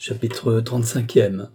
Chapitre 35e.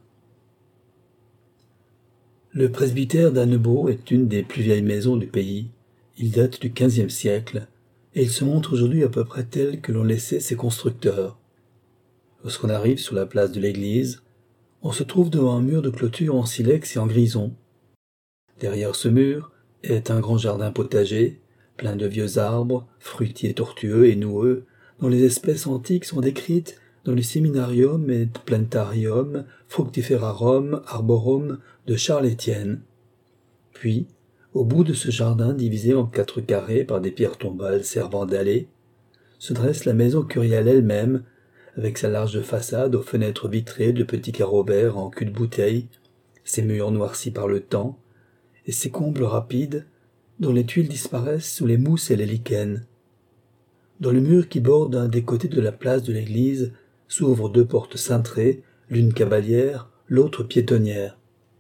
Le presbytère d'Annebault est une des plus vieilles maisons du pays. Il date du XVe siècle, et il se montre aujourd'hui à peu près tel que l'ont laissé ses constructeurs. Lorsqu'on arrive sur la place de l'église, on se trouve devant un mur de clôture en silex et en grison. Derrière ce mur est un grand jardin potager, plein de vieux arbres, fruitiers tortueux et noueux, dont les espèces antiques sont décrites dans le Seminarium et Plantarium Fructiferarum Arborum de Charles Étienne. Puis, au bout de ce jardin divisé en 4 carrés par des pierres tombales servant d'allée, se dresse la maison curiale elle-même, avec sa large façade aux fenêtres vitrées de petits carreaux verts en cul de bouteille, ses murs noircis par le temps, et ses combles rapides, dont les tuiles disparaissent sous les mousses et les lichens. Dans le mur qui borde un des côtés de la place de l'église s'ouvrent 2 portes cintrées, l'une cavalière, l'autre piétonnière.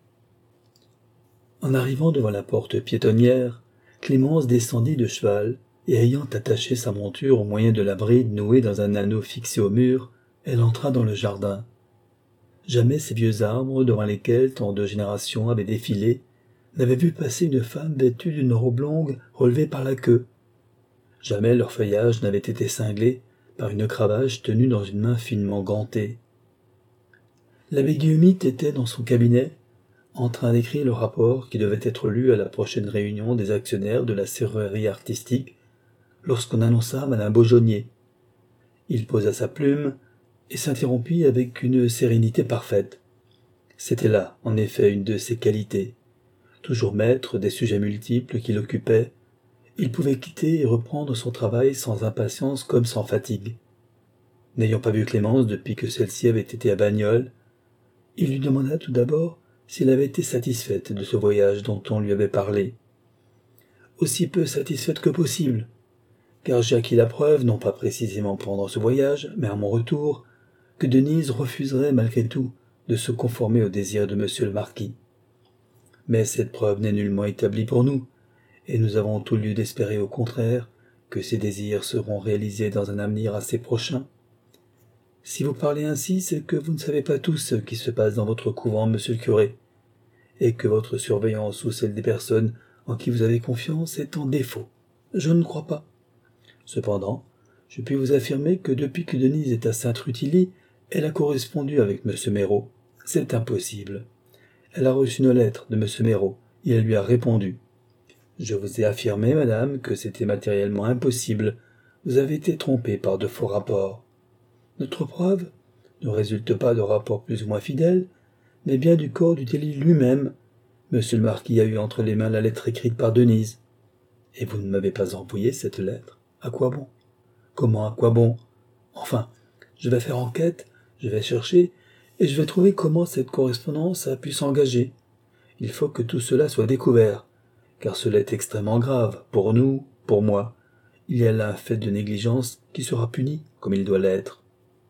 En arrivant devant la porte piétonnière, Clémence descendit de cheval, et ayant attaché sa monture au moyen de la bride nouée dans un anneau fixé au mur, elle entra dans le jardin. Jamais ces vieux arbres, devant lesquels tant de générations avaient défilé, n'avaient vu passer une femme vêtue d'une robe longue relevée par la queue. Jamais leur feuillage n'avait été cinglé par une cravache tenue dans une main finement gantée. L'abbé Guillaumitte était dans son cabinet, en train d'écrire le rapport qui devait être lu à la prochaine réunion des actionnaires de la serrurerie artistique, lorsqu'on annonça madame Beaujonnier. Il posa sa plume et s'interrompit avec une sérénité parfaite. C'était là, en effet, une de ses qualités. Toujours maître des sujets multiples qui l'occupaient, il pouvait quitter et reprendre son travail sans impatience comme sans fatigue. N'ayant pas vu Clémence depuis que celle-ci avait été à Bagnoles, il lui demanda tout d'abord s'il avait été satisfaite de ce voyage dont on lui avait parlé. Aussi peu satisfaite que possible, car j'ai acquis la preuve, non pas précisément pendant ce voyage, mais à mon retour, que Denise refuserait malgré tout de se conformer aux désirs de monsieur le marquis. Mais cette preuve n'est nullement établie pour nous, et nous avons tout lieu d'espérer au contraire que ces désirs seront réalisés dans un avenir assez prochain. Si vous parlez ainsi, c'est que vous ne savez pas tout ce qui se passe dans votre couvent, monsieur le curé, et que votre surveillance ou celle des personnes en qui vous avez confiance est en défaut. Je ne crois pas. Cependant, je puis vous affirmer que depuis que Denise est à Sainte-Rutilie, elle a correspondu avec M. Méraud. C'est impossible. Elle a reçu une lettre de M. Méraud, et elle lui a répondu. Je vous ai affirmé, madame, que c'était matériellement impossible. Vous avez été trompée par de faux rapports. Notre preuve ne résulte pas de rapports plus ou moins fidèles, mais bien du corps du délit lui-même. Monsieur le marquis a eu entre les mains la lettre écrite par Denise. Et vous ne m'avez pas envoyé cette lettre. À quoi bon? Comment à quoi bon? Enfin, je vais faire enquête, je vais chercher, et je vais trouver comment cette correspondance a pu s'engager. Il faut que tout cela soit découvert, car cela est extrêmement grave, pour nous, pour moi. Il y a là un fait de négligence qui sera puni, comme il doit l'être.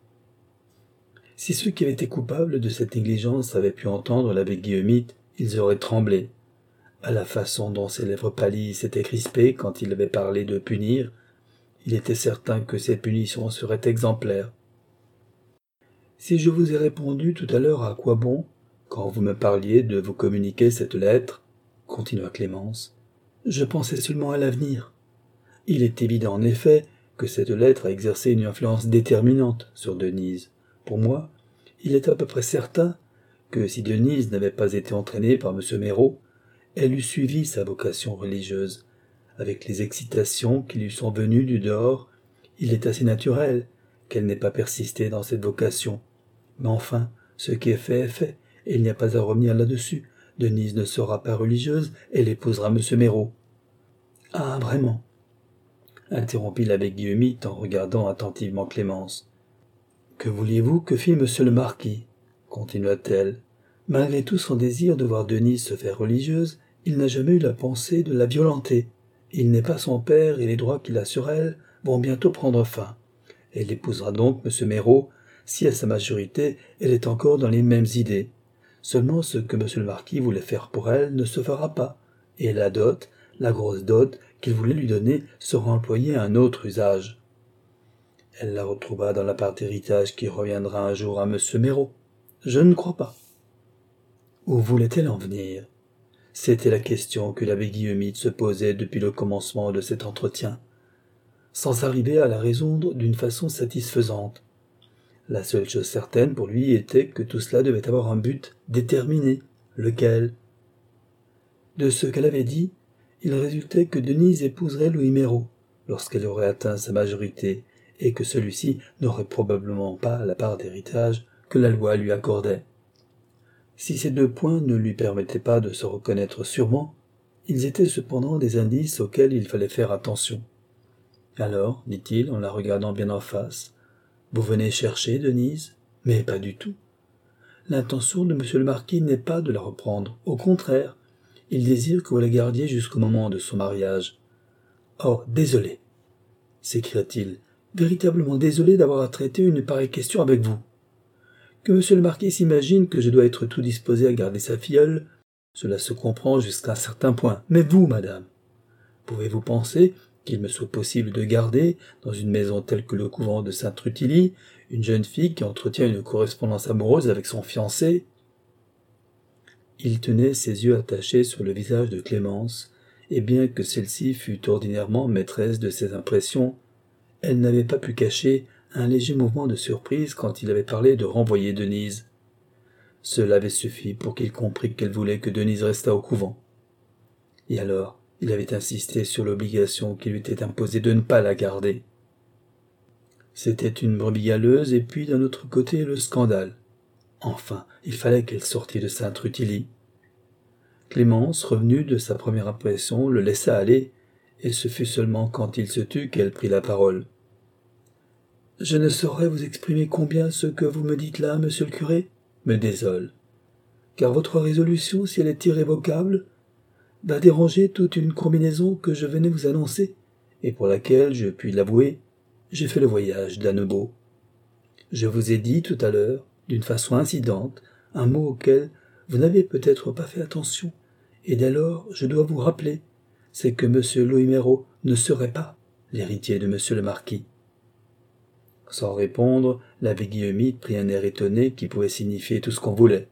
Si ceux qui avaient été coupables de cette négligence avaient pu entendre l'abbé Guillaumitte, ils auraient tremblé. À la façon dont ses lèvres pâlies s'étaient crispées quand il avait parlé de punir, il était certain que cette punition serait exemplaire. Si je vous ai répondu tout à l'heure à quoi bon, quand vous me parliez de vous communiquer cette lettre, continua Clémence, je pensais seulement à l'avenir. Il est évident en effet que cette lettre a exercé une influence déterminante sur Denise. Pour moi, il est à peu près certain que si Denise n'avait pas été entraînée par M. Méraud, elle eût suivi sa vocation religieuse. Avec les excitations qui lui sont venues du dehors, il est assez naturel qu'elle n'ait pas persisté dans cette vocation. Mais enfin, ce qui est fait, et il n'y a pas à revenir là-dessus. Denise ne sera pas religieuse, elle épousera M. Méraud. Ah, vraiment? Interrompit l'abbé Guillaumitte en regardant attentivement Clémence. Que vouliez-vous que fît monsieur le marquis? Continua-t-elle. Malgré tout son désir de voir Denise se faire religieuse, il n'a jamais eu la pensée de la violenter. Il n'est pas son père et les droits qu'il a sur elle vont bientôt prendre fin. Elle épousera donc M. Méraud, si à sa majorité elle est encore dans les mêmes idées. Seulement ce que M. le marquis voulait faire pour elle ne se fera pas, et la dot, la grosse dot qu'il voulait lui donner, sera employée à un autre usage. Elle la retrouva dans la part d'héritage qui reviendra un jour à M. Méraud. Je ne crois pas. Où voulait-elle en venir? C'était la question que l'abbé Guillemette se posait depuis le commencement de cet entretien, sans arriver à la résoudre d'une façon satisfaisante. La seule chose certaine pour lui était que tout cela devait avoir un but déterminé. Lequel? De ce qu'elle avait dit, il résultait que Denise épouserait Louis Méraud lorsqu'elle aurait atteint sa majorité et que celui-ci n'aurait probablement pas la part d'héritage que la loi lui accordait. Si ces deux points ne lui permettaient pas de se reconnaître sûrement, ils étaient cependant des indices auxquels il fallait faire attention. Alors, dit-il en la regardant bien en face, vous venez chercher Denise? Mais pas du tout. L'intention de monsieur le marquis n'est pas de la reprendre. Au contraire, il désire que vous la gardiez jusqu'au moment de son mariage. Oh, désolé, s'écria-t-il, véritablement désolé d'avoir à traiter une pareille question avec vous. Que monsieur le marquis s'imagine que je dois être tout disposé à garder sa filleule, cela se comprend jusqu'à un certain point. Mais vous, madame, pouvez-vous penser qu'il me soit possible de garder, dans une maison telle que le couvent de Sainte-Rutilie, une jeune fille qui entretient une correspondance amoureuse avec son fiancé? Il tenait ses yeux attachés sur le visage de Clémence, et bien que celle-ci fût ordinairement maîtresse de ses impressions, elle n'avait pas pu cacher un léger mouvement de surprise quand il avait parlé de renvoyer Denise. Cela avait suffi pour qu'il comprît qu'elle voulait que Denise restât au couvent. Et alors, il avait insisté sur l'obligation qui lui était imposée de ne pas la garder. C'était une brebis galeuse et puis d'un autre côté le scandale. Enfin, il fallait qu'elle sortît de Sainte-Rutilie. Clémence, revenue de sa première impression, le laissa aller, et ce fut seulement quand il se tut qu'elle prit la parole. « Je ne saurais vous exprimer combien ce que vous me dites là, monsieur le curé, me désole, car votre résolution, si elle est irrévocable, va déranger toute une combinaison que je venais vous annoncer, et pour laquelle, je puis l'avouer, j'ai fait le voyage d'Annebault. Je vous ai dit tout à l'heure, d'une façon incidente, un mot auquel vous n'avez peut-être pas fait attention, et dès lors je dois vous rappeler, c'est que M. Louis Méraud ne serait pas l'héritier de M. le marquis. » Sans répondre, l'abbé Guillemette prit un air étonné qui pouvait signifier tout ce qu'on voulait.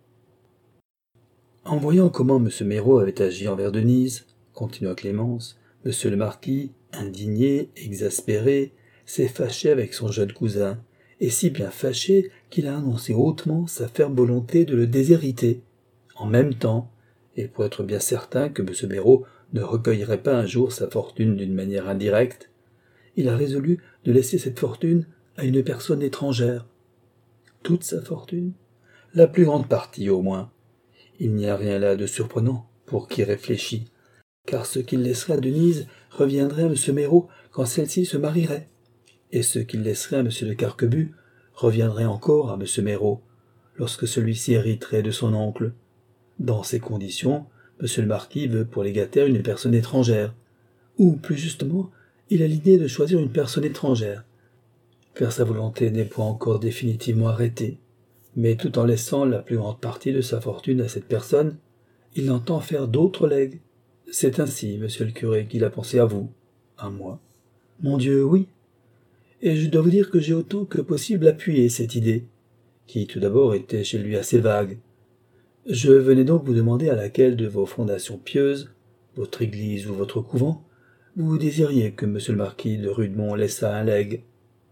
En voyant comment M. Méraud avait agi envers Denise, continua Clémence, M. le marquis, indigné, exaspéré, s'est fâché avec son jeune cousin, et si bien fâché qu'il a annoncé hautement sa ferme volonté de le déshériter. En même temps, et pour être bien certain que M. Méraud ne recueillerait pas un jour sa fortune d'une manière indirecte, il a résolu de laisser cette fortune à une personne étrangère. Toute sa fortune? La plus grande partie, au moins. Il n'y a rien là de surprenant pour qui réfléchit, car ce qu'il laisserait à Denise reviendrait à M. Méraud quand celle-ci se marierait, et ce qu'il laisserait à M. de Carquebus reviendrait encore à M. Méraud, lorsque celui-ci hériterait de son oncle. Dans ces conditions, M. le marquis veut pour légataire une personne étrangère, ou, plus justement, il a l'idée de choisir une personne étrangère, car sa volonté n'est point encore définitivement arrêtée, mais tout en laissant la plus grande partie de sa fortune à cette personne, il entend faire d'autres legs. C'est ainsi, monsieur le curé, qu'il a pensé à vous, à moi. Mon Dieu, oui. Et je dois vous dire que j'ai autant que possible appuyé cette idée, qui tout d'abord était chez lui assez vague. Je venais donc vous demander à laquelle de vos fondations pieuses, votre église ou votre couvent, vous désiriez que monsieur le marquis de Rudemont laissât un legs.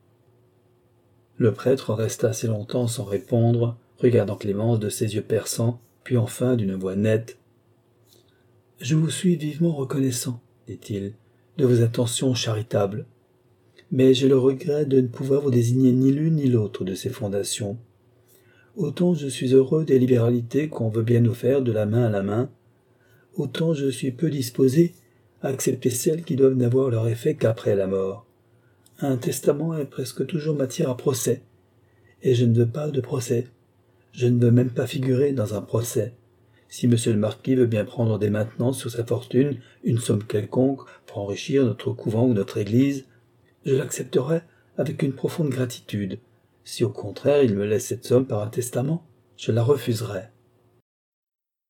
Le prêtre resta assez longtemps sans répondre, regardant Clémence de ses yeux perçants, puis enfin d'une voix nette. « Je vous suis vivement reconnaissant, dit-il, de vos intentions charitables, mais j'ai le regret de ne pouvoir vous désigner ni l'une ni l'autre de ces fondations. Autant je suis heureux des libéralités qu'on veut bien nous faire de la main à la main, autant je suis peu disposé à accepter celles qui doivent n'avoir leur effet qu'après la mort. Un testament est presque toujours matière à procès, et je ne veux pas de procès. Je ne veux même pas figurer dans un procès. Si monsieur le marquis veut bien prendre dès maintenant sur sa fortune une somme quelconque pour enrichir notre couvent ou notre église, je l'accepterai avec une profonde gratitude. Si au contraire il me laisse cette somme par un testament, je la refuserai.